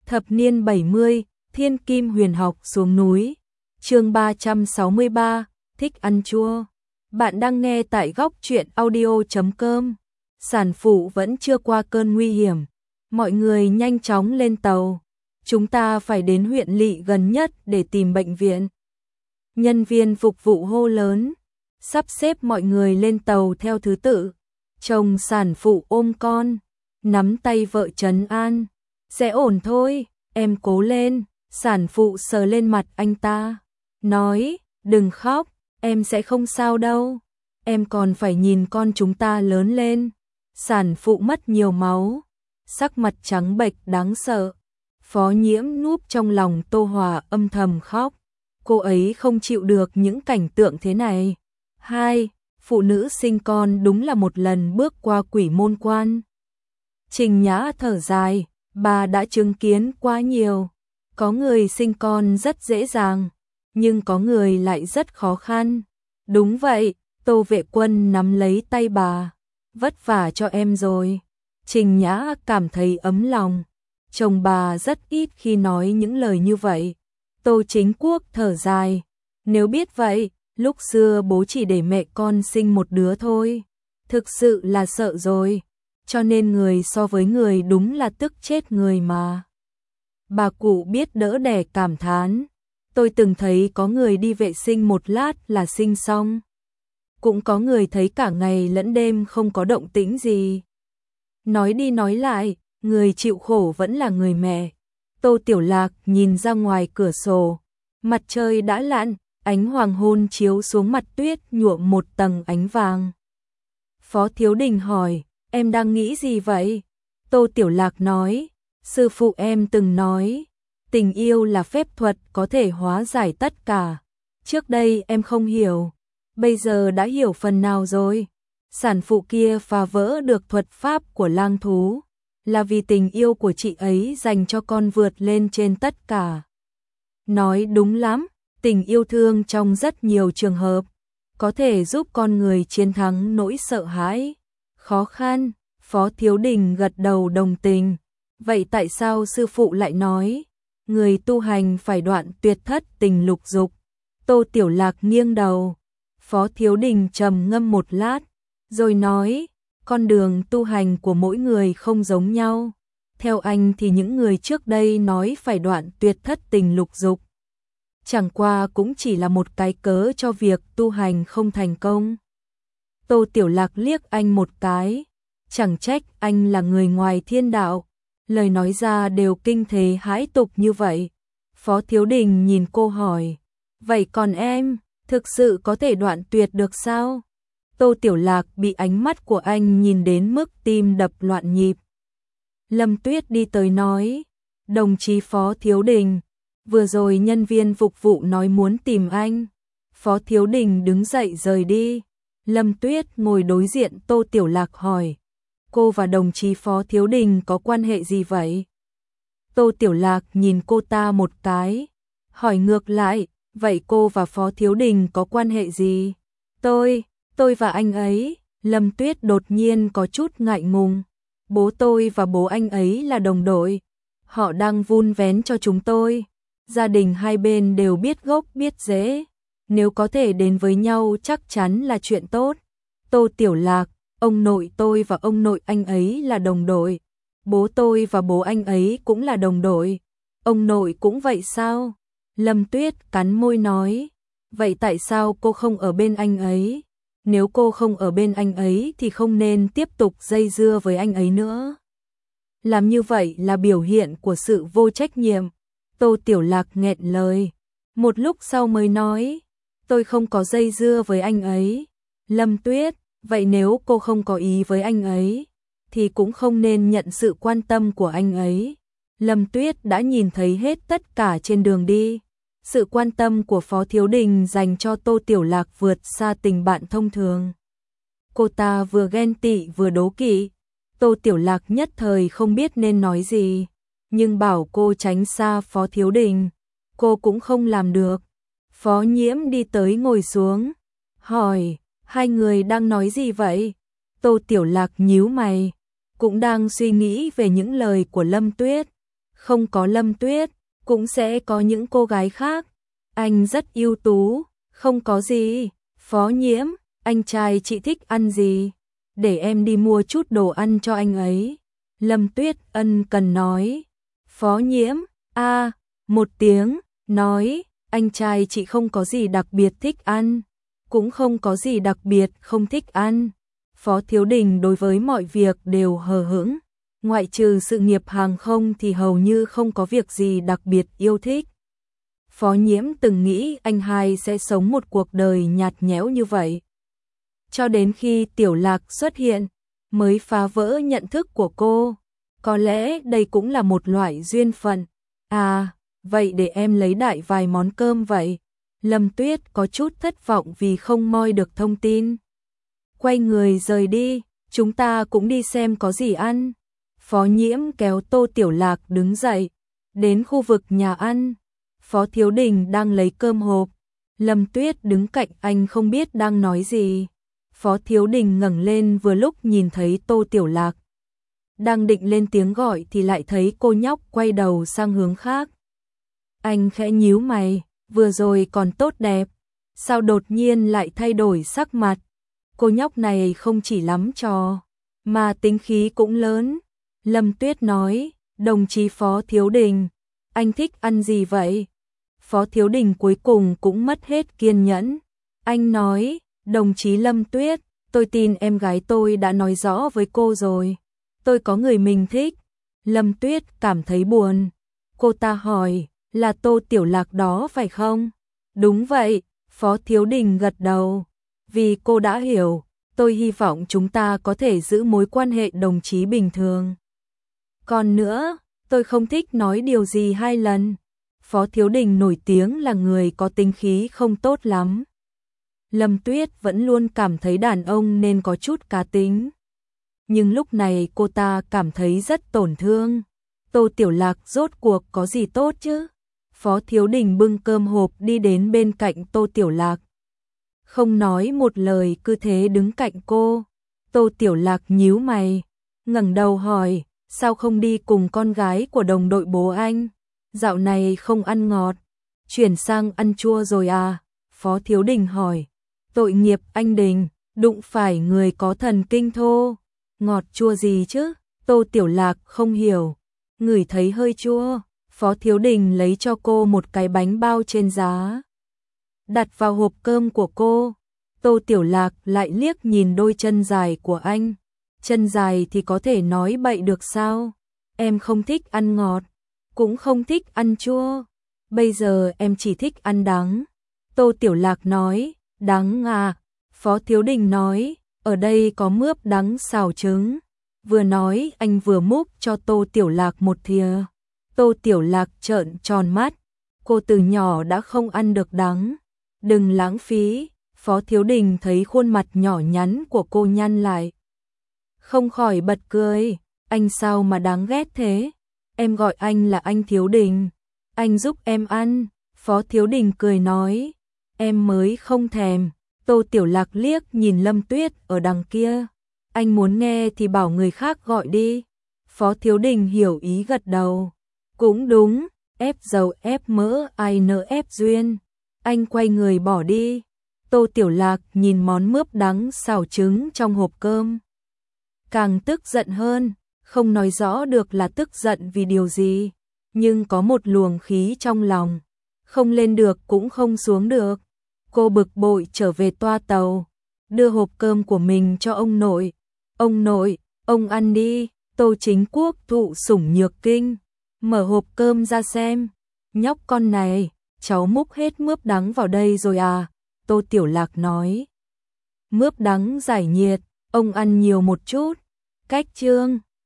Thập niên 70, Thiên Kim Huyền Học xuống núi. Chương 363, thích ăn chua. Bạn đang nghe tại góc truyện audio.com. Sản phụ vẫn chưa qua cơn nguy hiểm. Mọi người nhanh chóng lên tàu. Chúng ta phải đến huyện lỵ gần nhất để tìm bệnh viện. Nhân viên phục vụ hô lớn, sắp xếp mọi người lên tàu theo thứ tự. Chồng sản phụ ôm con, nắm tay vợ trấn an. Sẽ ổn thôi, em cố lên. Sản phụ sờ lên mặt anh ta, nói, đừng khóc, em sẽ không sao đâu. Em còn phải nhìn con chúng ta lớn lên. Sản phụ mất nhiều máu, sắc mặt trắng bệch đáng sợ. Phó Nhiễm núp trong lòng Tô Hòa âm thầm khóc. Cô ấy không chịu được những cảnh tượng thế này. Phụ nữ sinh con đúng là một lần bước qua quỷ môn quan. Trình Nhã thở dài, bà đã chứng kiến quá nhiều. Có người sinh con rất dễ dàng, nhưng có người lại rất khó khăn. Đúng vậy, Tô Vệ Quân nắm lấy tay bà. Vất vả cho em rồi. Trình Nhã cảm thấy ấm lòng. Chồng bà rất ít khi nói những lời như vậy. Tô Chính Quốc thở dài. Nếu biết vậy, lúc xưa bố chỉ để mẹ con sinh một đứa thôi. Thực sự là sợ rồi. Cho nên người so với người đúng là tức chết người mà. Bà cụ biết đỡ đẻ cảm thán. Tôi từng thấy có người đi vệ sinh một lát là sinh xong. Cũng có người thấy cả ngày lẫn đêm không có động tĩnh gì. Nói đi nói lại, người chịu khổ vẫn là người mẹ. Tô Tiểu Lạc nhìn ra ngoài cửa sổ. Mặt trời đã lặn, ánh hoàng hôn chiếu xuống mặt tuyết nhuộm một tầng ánh vàng. Phó Thiếu Đình hỏi, em đang nghĩ gì vậy? Tô Tiểu Lạc nói, sư phụ em từng nói, tình yêu là phép thuật có thể hóa giải tất cả. Trước đây em không hiểu, bây giờ đã hiểu phần nào rồi. Sản phụ kia phá vỡ được thuật pháp của lang thú, là vì tình yêu của chị ấy dành cho con vượt lên trên tất cả. Nói đúng lắm, tình yêu thương trong rất nhiều trường hợp, có thể giúp con người chiến thắng nỗi sợ hãi, khó khăn. Phó Thiếu Đình gật đầu đồng tình. Vậy tại sao sư phụ lại nói, người tu hành phải đoạn tuyệt thất tình lục dục? Tô Tiểu Lạc nghiêng đầu. Phó Thiếu Đình trầm ngâm một lát, rồi nói, con đường tu hành của mỗi người không giống nhau. Theo anh thì những người trước đây nói phải đoạn tuyệt thất tình lục dục, chẳng qua cũng chỉ là một cái cớ cho việc tu hành không thành công. Tô Tiểu Lạc liếc anh một cái, chẳng trách anh là người ngoài thiên đạo, lời nói ra đều kinh thế hãi tục như vậy. Phó Thiếu Đình nhìn cô hỏi, vậy còn em, thực sự có thể đoạn tuyệt được sao? Tô Tiểu Lạc bị ánh mắt của anh nhìn đến mức tim đập loạn nhịp. Lâm Tuyết đi tới nói, đồng chí Phó Thiếu Đình, vừa rồi nhân viên phục vụ nói muốn tìm anh. Phó Thiếu Đình đứng dậy rời đi. Lâm Tuyết ngồi đối diện Tô Tiểu Lạc hỏi, cô và đồng chí Phó Thiếu Đình có quan hệ gì vậy? Tô Tiểu Lạc nhìn cô ta một cái, hỏi ngược lại, vậy cô và Phó Thiếu Đình có quan hệ gì? Tôi và anh ấy. Lâm Tuyết đột nhiên có chút ngại ngùng. Bố tôi và bố anh ấy là đồng đội. Họ đang vun vén cho chúng tôi. Gia đình hai bên đều biết gốc biết rễ. Nếu có thể đến với nhau chắc chắn là chuyện tốt. Tô Tiểu Lạc, ông nội tôi và ông nội anh ấy là đồng đội. Bố tôi và bố anh ấy cũng là đồng đội. Ông nội cũng vậy sao? Lâm Tuyết cắn môi nói, vậy tại sao cô không ở bên anh ấy? Nếu cô không ở bên anh ấy thì không nên tiếp tục dây dưa với anh ấy nữa. Làm như vậy là biểu hiện của sự vô trách nhiệm. Tô Tiểu Lạc nghẹn lời. Một lúc sau mới nói, tôi không có dây dưa với anh ấy. Lâm Tuyết, vậy nếu cô không có ý với anh ấy, thì cũng không nên nhận sự quan tâm của anh ấy. Lâm Tuyết đã nhìn thấy hết tất cả trên đường đi. Sự quan tâm của Phó Thiếu Đình dành cho Tô Tiểu Lạc vượt xa tình bạn thông thường. Cô ta vừa ghen tị vừa đố kỵ. Tô Tiểu Lạc nhất thời không biết nên nói gì, nhưng bảo cô tránh xa Phó Thiếu Đình, cô cũng không làm được. Phó Nhiễm đi tới ngồi xuống, hỏi, hai người đang nói gì vậy? Tô Tiểu Lạc nhíu mày, cũng đang suy nghĩ về những lời của Lâm Tuyết. không có Lâm Tuyết, cũng sẽ có những cô gái khác. Anh rất ưu tú, không có gì. Phó Nhiễm, anh trai chị thích ăn gì? Để em đi mua chút đồ ăn cho anh ấy. Lâm Tuyết ân cần nói. Phó Nhiễm, một tiếng, nói, anh trai chị không có gì đặc biệt thích ăn, cũng không có gì đặc biệt không thích ăn. Phó Thiếu Đình đối với mọi việc đều hờ hững, ngoại trừ sự nghiệp hàng không thì hầu như không có việc gì đặc biệt yêu thích. Phó Nhiễm từng nghĩ anh hai sẽ sống một cuộc đời nhạt nhẽo như vậy. Cho đến khi Tiểu Lạc xuất hiện, mới phá vỡ nhận thức của cô. Có lẽ đây cũng là một loại duyên phận. Vậy để em lấy đại vài món cơm vậy. Lâm Tuyết có chút thất vọng vì không moi được thông tin. Quay người rời đi, chúng ta cũng đi xem có gì ăn. Phó Nhiễm kéo Tô Tiểu Lạc đứng dậy, đến khu vực nhà ăn. Phó Thiếu Đình đang lấy cơm hộp. Lâm Tuyết đứng cạnh anh không biết đang nói gì. Phó Thiếu Đình ngẩng lên vừa lúc nhìn thấy Tô Tiểu Lạc. Đang định lên tiếng gọi thì lại thấy cô nhóc quay đầu sang hướng khác. Anh khẽ nhíu mày, vừa rồi còn tốt đẹp, sao đột nhiên lại thay đổi sắc mặt? Cô nhóc này không chỉ lắm trò, mà tính khí cũng lớn. Lâm Tuyết nói, đồng chí Phó Thiếu Đình, anh thích ăn gì vậy? Phó Thiếu Đình cuối cùng cũng mất hết kiên nhẫn. Anh nói, đồng chí Lâm Tuyết, tôi tin em gái tôi đã nói rõ với cô rồi. Tôi có người mình thích. Lâm Tuyết cảm thấy buồn. Cô ta hỏi, là Tô Tiểu Lạc đó phải không? Đúng vậy, Phó Thiếu Đình gật đầu. Vì cô đã hiểu, tôi hy vọng chúng ta có thể giữ mối quan hệ đồng chí bình thường. Còn nữa, tôi không thích nói điều gì hai lần. Phó Thiếu Đình nổi tiếng là người có tính khí không tốt lắm. Lâm Tuyết vẫn luôn cảm thấy đàn ông nên có chút cá tính. Nhưng lúc này cô ta cảm thấy rất tổn thương. Tô Tiểu Lạc rốt cuộc có gì tốt chứ? Phó Thiếu Đình bưng cơm hộp đi đến bên cạnh Tô Tiểu Lạc. Không nói một lời cứ thế đứng cạnh cô. Tô Tiểu Lạc nhíu mày, ngẩng đầu hỏi, sao không đi cùng con gái của đồng đội bố anh? Dạo này không ăn ngọt, chuyển sang ăn chua rồi à? Phó Thiếu Đình hỏi. Tội nghiệp anh Đình, đụng phải người có thần kinh thô. Ngọt chua gì chứ? Tô Tiểu Lạc không hiểu. Ngửi thấy hơi chua. Phó Thiếu Đình lấy cho cô một cái bánh bao trên giá, đặt vào hộp cơm của cô. Tô Tiểu Lạc lại liếc nhìn đôi chân dài của anh. Chân dài thì có thể nói bậy được sao? Em không thích ăn ngọt, cũng không thích ăn chua. Bây giờ em chỉ thích ăn đắng. Tô Tiểu Lạc nói, đắng à? Phó Thiếu Đình nói, ở đây có mướp đắng xào trứng. Vừa nói anh vừa múc cho Tô Tiểu Lạc một thìa. Tô Tiểu Lạc trợn tròn mắt. Cô từ nhỏ đã không ăn được đắng. Đừng lãng phí. Phó Thiếu Đình thấy khuôn mặt nhỏ nhắn của cô nhăn lại, không khỏi bật cười. Anh sao mà đáng ghét thế? Em gọi anh là anh Thiếu Đình. Anh giúp em ăn. Phó Thiếu Đình cười nói, em mới không thèm. Tô Tiểu Lạc liếc nhìn Lâm Tuyết ở đằng kia. Anh muốn nghe thì bảo người khác gọi đi. Phó Thiếu Đình hiểu ý gật đầu. Cũng đúng, ép dầu ép mỡ ai nỡ ép duyên. Anh quay người bỏ đi. Tô Tiểu Lạc nhìn món mướp đắng xào trứng trong hộp cơm, càng tức giận hơn, không nói rõ được là tức giận vì điều gì, nhưng có một luồng khí trong lòng, không lên được cũng không xuống được. Cô bực bội trở về toa tàu, đưa hộp cơm của mình cho ông nội. Ông nội, ông ăn đi. Tô Chính Quốc thụ sủng nhược kinh, mở hộp cơm ra xem. Nhóc con này, cháu múc hết mướp đắng vào đây rồi à? Tô Tiểu Lạc nói. Mướp đắng giải nhiệt, ông ăn nhiều một chút. Cách chương